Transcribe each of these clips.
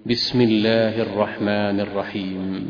بسم الله الرحمن الرحيم.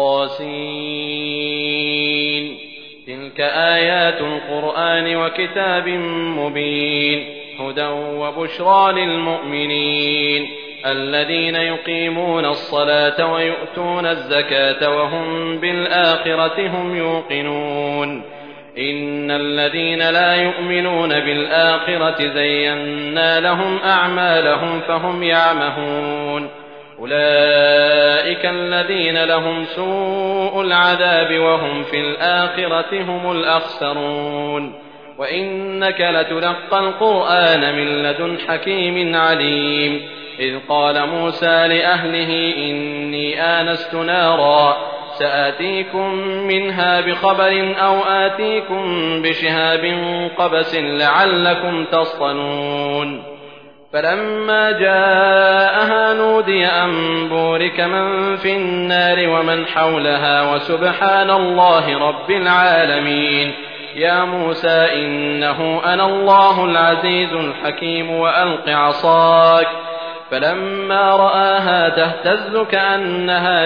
طاسين. تلك آيات القرآن وكتاب مبين، هدى وبشرى للمؤمنين الذين يقيمون الصلاة ويؤتون الزكاة وهم بالآخرة هم يوقنون. إن الذين لا يؤمنون بالآخرة زينا لهم أعمالهم فهم يعمهون. أولئك الذين لهم سوء العذاب وهم في الآخرة هم الأخسرون. وإنك لتلقى القرآن من لدن حكيم عليم. إذ قال موسى لأهله إني آنست نارا سآتيكم منها بخبر أو آتيكم بشهاب قبس لعلكم تصطلون. فلما جاءها نودي أن بورك من في النار ومن حولها وسبحان الله رب العالمين. يا موسى إنه أنا الله العزيز الحكيم وألق عصاك. فلما رآها تهتز كأنها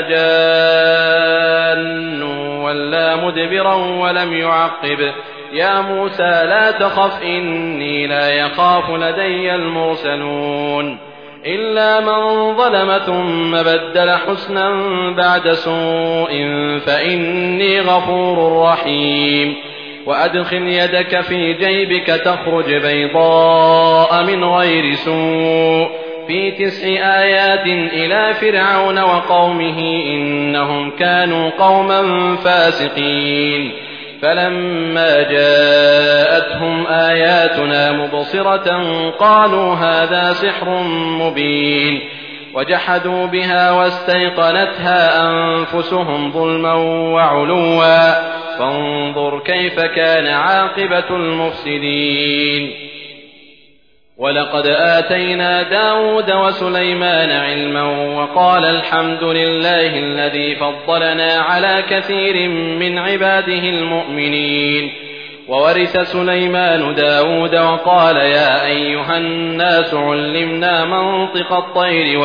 جان ولا مدبرا ولم يعقب. يا موسى لا تخف إني لا يخاف لدي المرسلون. إلا من ظلم ثم بدل حسنا بعد سوء فإني غفور رحيم. وأدخل يدك في جيبك تخرج بيضاء من غير سوء في 9 آيات إلى فرعون وقومه إنهم كانوا قوما فاسقين. فلما جاءتهم آياتنا مبصرة قالوا هذا سحر مبين. وجحدوا بها واستيقنتها أنفسهم ظلما وعلوا فانظر كيف كان عاقبة المفسدين. ولقد آتينا داود وسليمان علما وقال الحمد لله الذي فضلنا على كثير من عباده المؤمنين. وورث سليمان داود وقال يا أيها الناس علمنا منطق الطير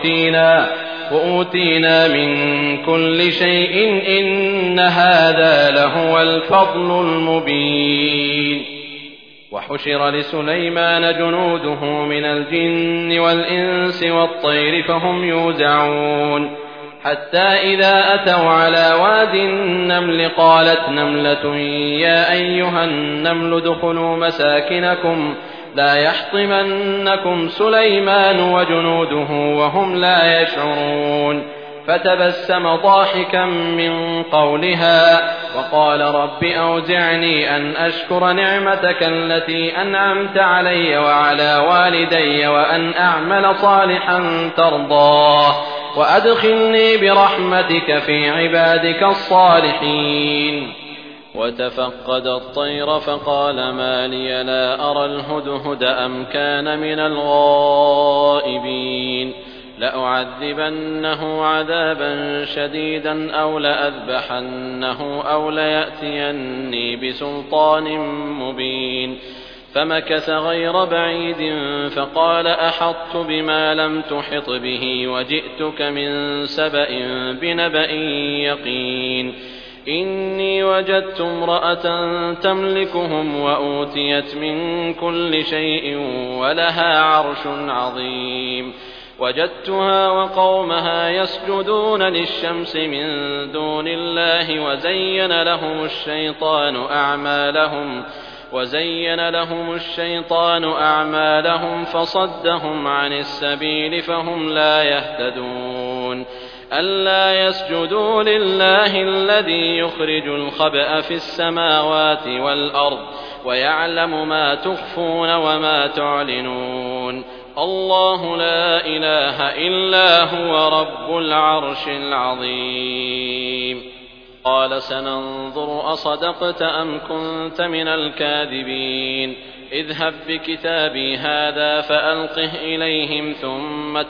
وأوتينا من كل شيء إن هذا لهو الفضل المبين. وحشر لسليمان جنوده من الجن والإنس والطير فهم يوزعون. حتى إذا أتوا على واد النمل قالت نملة يا أيها النمل ادخلوا مساكنكم لا يحطمنكم سليمان وجنوده وهم لا يشعرون. فتبسم ضاحكا من قولها وقال رب أوزعني أن أشكر نعمتك التي أنعمت علي وعلى والدي وأن أعمل صالحا ترضاه وأدخلني برحمتك في عبادك الصالحين. وتفقد الطير فقال ما لي لا أرى الهدهد أم كان من الغائبين. لأعذبنه عذابا شديدا أو لأذبحنه أو ليأتيني بسلطان مبين. فمكث غير بعيد فقال أحطت بما لم تحط به وجئتك من سبأ بنبأ يقين. إني وجدت امرأة تملكهم وأوتيت من كل شيء ولها عرش عظيم. وجدتها وقومها يسجدون للشمس من دون الله وزين لهم الشيطان أعمالهم فصدهم عن السبيل فهم لا يهتدون. ألا يسجدوا لله الذي يخرج الخبأ في السماوات والأرض ويعلم ما تخفون وما تعلنون. الله لا إله إلا هو رب العرش العظيم. قال سننظر أصدقت أم كنت من الكاذبين. اذهب بكتابي هذا فألقه إليهم ثم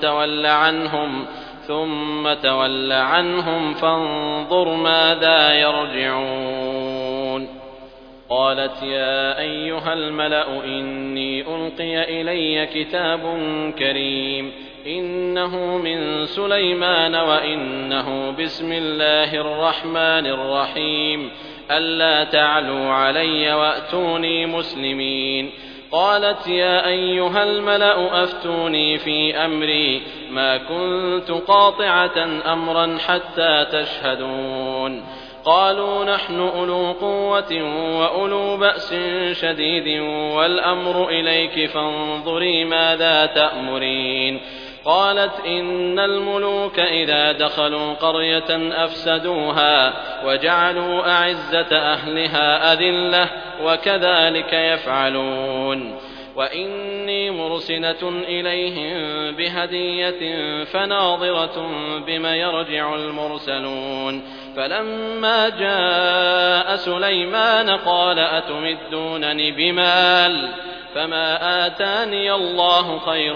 تول عنهم فانظر ماذا يرجعون. قالت يا أيها الملأ إني ألقي إلي كتاب كريم إنه من سليمان وإنه بسم الله الرحمن الرحيم ألا تعلوا علي وأتوني مسلمين. قالت يا أيها الملأ أفتوني في أمري ما كنت قاطعة أمرا حتى تشهدون. قالوا نحن أولو قوة وأولو بأس شديد والأمر إليك فانظري ماذا تأمرين. قالت إن الملوك إذا دخلوا قرية أفسدوها وجعلوا أعزة أهلها أذلة وكذلك يفعلون. وإني مرسلة إليهم بهدية فناظرة بما يرجع المرسلون. فلما جاء سليمان قال أتمدونني بمال فما آتاني الله خير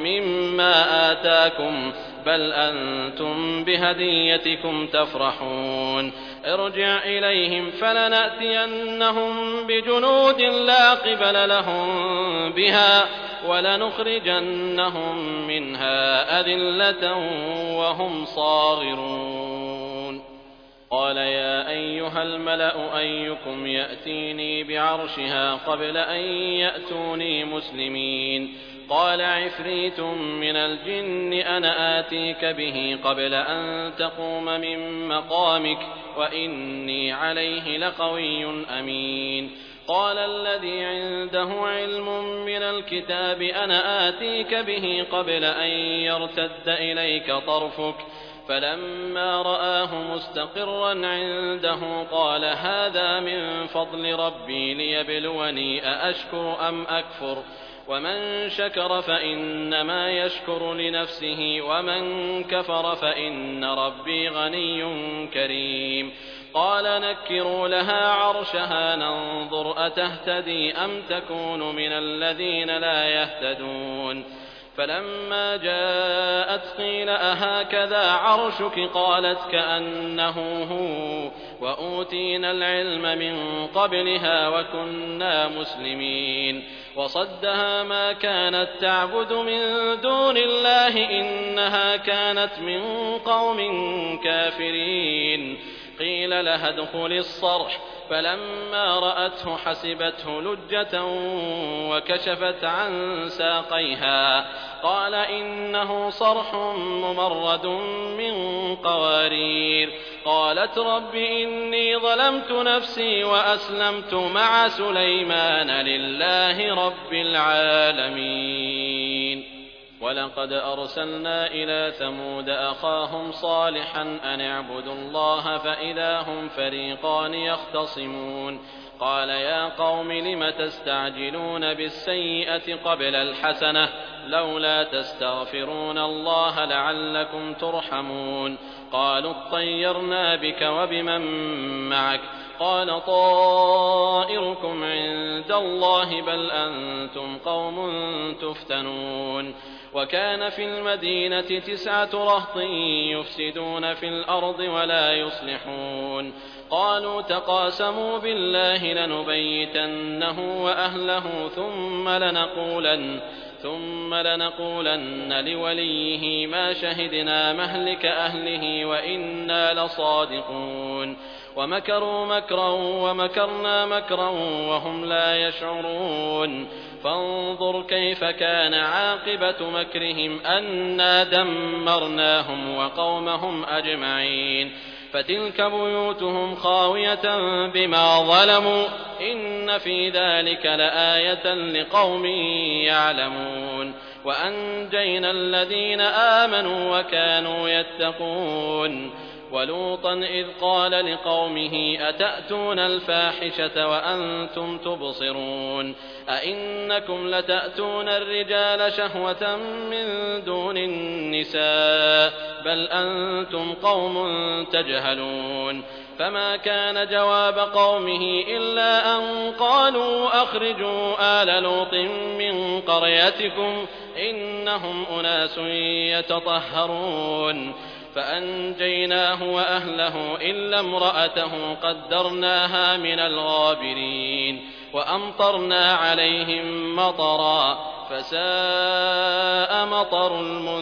مما آتاكم بل أنتم بهديتكم تفرحون. ارجع إليهم فلنأتينهم بجنود لا قبل لهم بها ولنخرجنهم منها أذلة وهم صاغرون. قال يا أيها الملأ أيكم يأتيني بعرشها قبل أن يأتوني مسلمين. قال عفريت من الجن أنا آتيك به قبل أن تقوم من مقامك وإني عليه لقوي أمين. قال الذي عنده علم من الكتاب أنا آتيك به قبل أن يرتد إليك طرفك فلما رآه مستقرا عنده قال هذا من فضل ربي ليبلوني أأشكر أم أكفر ومن شكر فإنما يشكر لنفسه ومن كفر فإن ربي غني كريم. قال نكروا لها عرشها ننظر أتهتدي أم تكون من الذين لا يهتدون. فلما جاءت قيل أهكذا عرشك قالت كأنه هو وأوتينا العلم من قبلها وكنا مسلمين. وصدها ما كانت تعبد من دون الله إنها كانت من قوم كافرين. قيل لها ادخل الصرح فلما رأته حسبته لجة وكشفت عن ساقيها قال إنه صرح ممرد من قوارير. قالت رب إني ظلمت نفسي وأسلمت مع سليمان لله رب العالمين. ولقد أرسلنا إلى ثمود أخاهم صالحا أن اعبدوا الله فإذا هم فريقان يختصمون. قال يا قوم لم تستعجلون بالسيئة قبل الحسنة لولا تستغفرون الله لعلكم ترحمون. قالوا اطيرنا بك وبمن معك قال طائركم عند الله بل أنتم قوم تفتنون. وكان في المدينة 9 رهط يفسدون في الأرض ولا يصلحون. قالوا تقاسموا بالله لنبيتنه وأهله ثم لنقولن لوليه ما شهدنا مهلك أهله وإنا لصادقون. ومكروا مكرا ومكرنا مكرا وهم لا يشعرون. فانظر كيف كان عاقبة مكرهم أنا دمرناهم وقومهم أجمعين. فتلك بيوتهم خاوية بما ظلموا إن في ذلك لآية لقوم يعلمون. وأنجينا الذين آمنوا وكانوا يتقون. ولوطا إذ قال لقومه أتأتون الفاحشة وأنتم تبصرون أئنكم لتأتون الرجال شهوة من دون النساء بل أنتم قوم تجهلون. فما كان جواب قومه إلا أن قالوا أخرجوا آل لوط من قريتكم إنهم أناس يتطهرون. فأنجيناه وأهله إلا امرأته قدرناها من الغابرين. وأمطرنا عليهم مطرا فساء مطر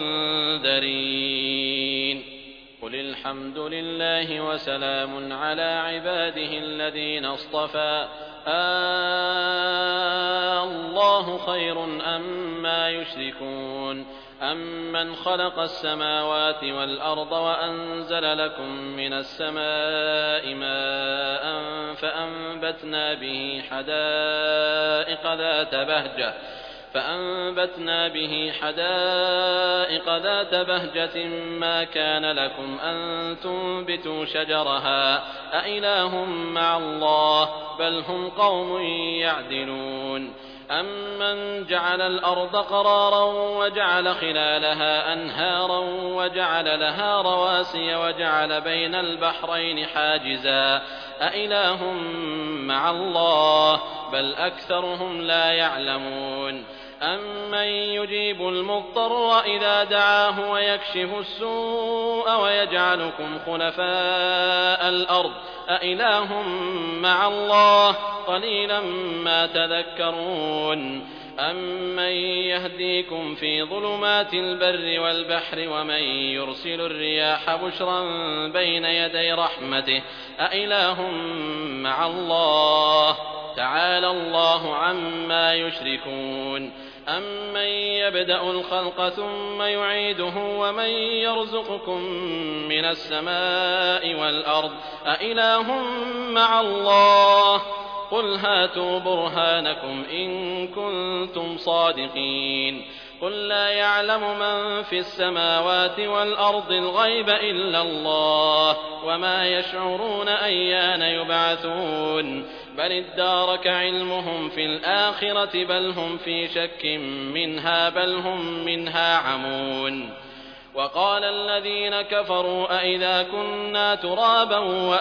المنذرين. قل الحمد لله وسلام على عباده الذين اصطفى الله خير أما يشركون أمن خلق السماوات والأرض وأنزل لكم من السماء ماء فأنبتنا به حدائق ذات بهجة ما كان لكم أن تنبتوا شجرها أإله مع الله بل هم قوم يعدلون. أمن جعل الأرض قرارا وجعل خلالها أنهارا وجعل لها رواسي وجعل بين البحرين حاجزا أإله مع الله بل أكثرهم لا يعلمون. أمن يجيب المضطر إذا دعاه ويكشف السوء ويجعلكم خلفاء الأرض أإله مع الله قليلا ما تذكرون. أمن يهديكم في ظلمات البر والبحر ومن يرسل الرياح بشرا بين يدي رحمته أإله مع الله تعالى الله عما يشركون. أمن يبدأ الخلق ثم يعيده ومن يرزقكم من السماء والأرض أإله مع الله قل هاتوا برهانكم إن كنتم صادقين. قل لا يعلم من في السماوات والأرض الغيب إلا الله وما يشعرون أيان يبعثون بل ادارك علمهم في الآخرة بل هم في شك منها بل هم منها عمون. وقال الذين كفروا أئذا كنا ترابا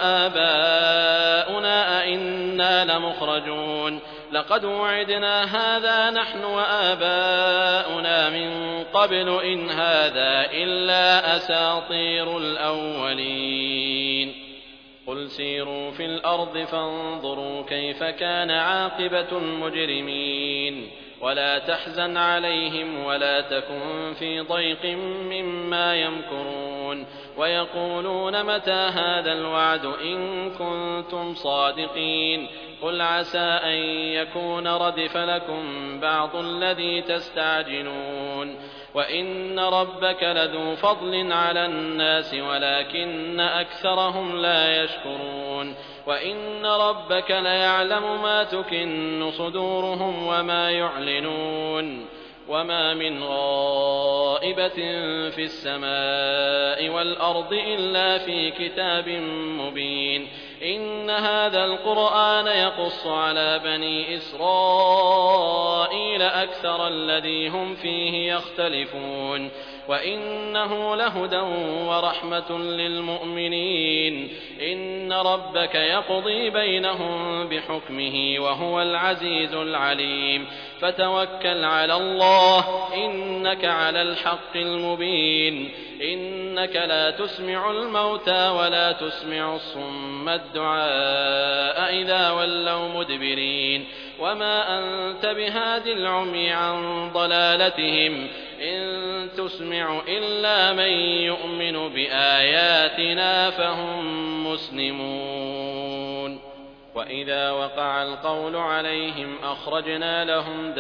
وآباؤنا أئنا لمخرجون لقد وعدنا هذا نحن وآباؤنا من قبل إن هذا إلا أساطير الأولين. قل سيروا في الأرض فانظروا كيف كان عاقبة المجرمين ولا تحزن عليهم ولا تكن في ضيق مما يمكرون ويقولون متى هذا الوعد إن كنتم صادقين. قل عسى أن يكون ردف لكم بعض الذي تستعجلون وإن ربك لذو فضل على الناس ولكن أكثرهم لا يشكرون. وإن ربك ليعلم ما تكن صدورهم وما يعلنون. وما من غائبة في السماء والأرض إلا في كتاب مبين. إن هذا القرآن يقص على بني إسرائيل أكثر الذي هم فيه يختلفون وإنه لهدى ورحمة للمؤمنين. إن ربك يقضي بينهم بحكمه وهو العزيز العليم. فتوكل على الله إنك على الحق المبين. إنك لا تسمع الموتى ولا تسمع الصم الدعاء إذا ولوا مدبرين وما أنت بهاد العمي عن ضلالتهم إن تسمع إلا من يؤمن بآياتنا فهم مسلمون. وإذا وقع القول عليهم أخرجنا لهم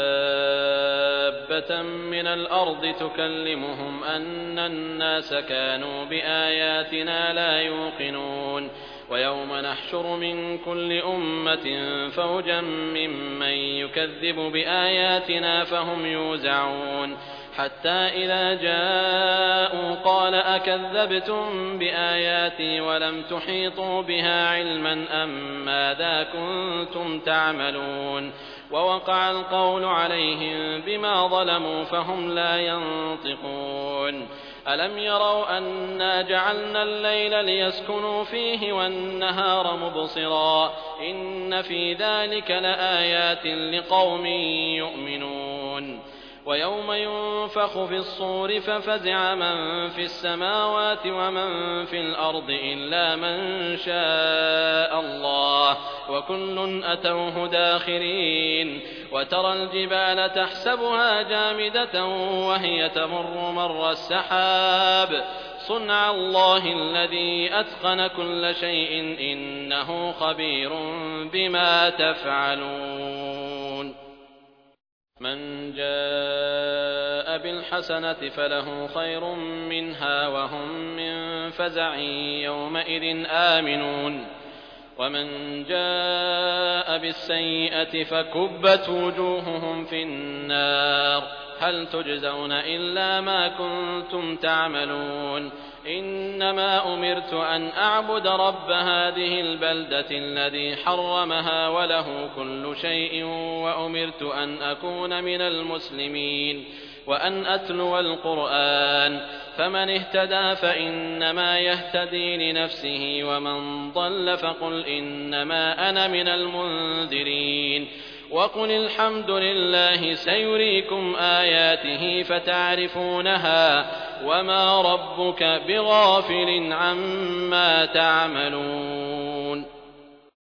دابة من الأرض تكلمهم أن الناس كانوا بآياتنا لا يوقنون. ويوم نحشر من كل أمة فوجا ممن يكذب بآياتنا فهم يوزعون حتى إذا جاءوا قال أكذبتم بآياتي ولم تحيطوا بها علما أم ماذا كنتم تعملون. ووقع القول عليهم بما ظلموا فهم لا ينطقون. ألم يروا أنا جعلنا الليل ليسكنوا فيه والنهار مبصرا إن في ذلك لآيات لقوم يؤمنون. ويوم ينفخ في الصور ففزع من في السماوات ومن في الأرض إلا من شاء الله وكل أتوه داخرين وترى الجبال تحسبها جامدة وهي تمر مر السحاب صنع الله الذي أتقن كل شيء إنه خبير بما تفعلون من جاء بالحسنة فله خير منها وهم من فزع يومئذ آمنون ومن جاء بالسيئة فكبت وجوههم في النار هل تجزون إلا ما كنتم تعملون إنما أمرت أن أعبد رب هذه البلدة الذي حرمها وله كل شيء وأمرت أن أكون من المسلمين وأن أتلو القرآن فمن اهتدى فإنما يهتدي لنفسه ومن ضل فقل إنما أنا من المنذرين وقل الحمد لله سيريكم آياته فتعرفونها وما ربك بغافل عما تعملون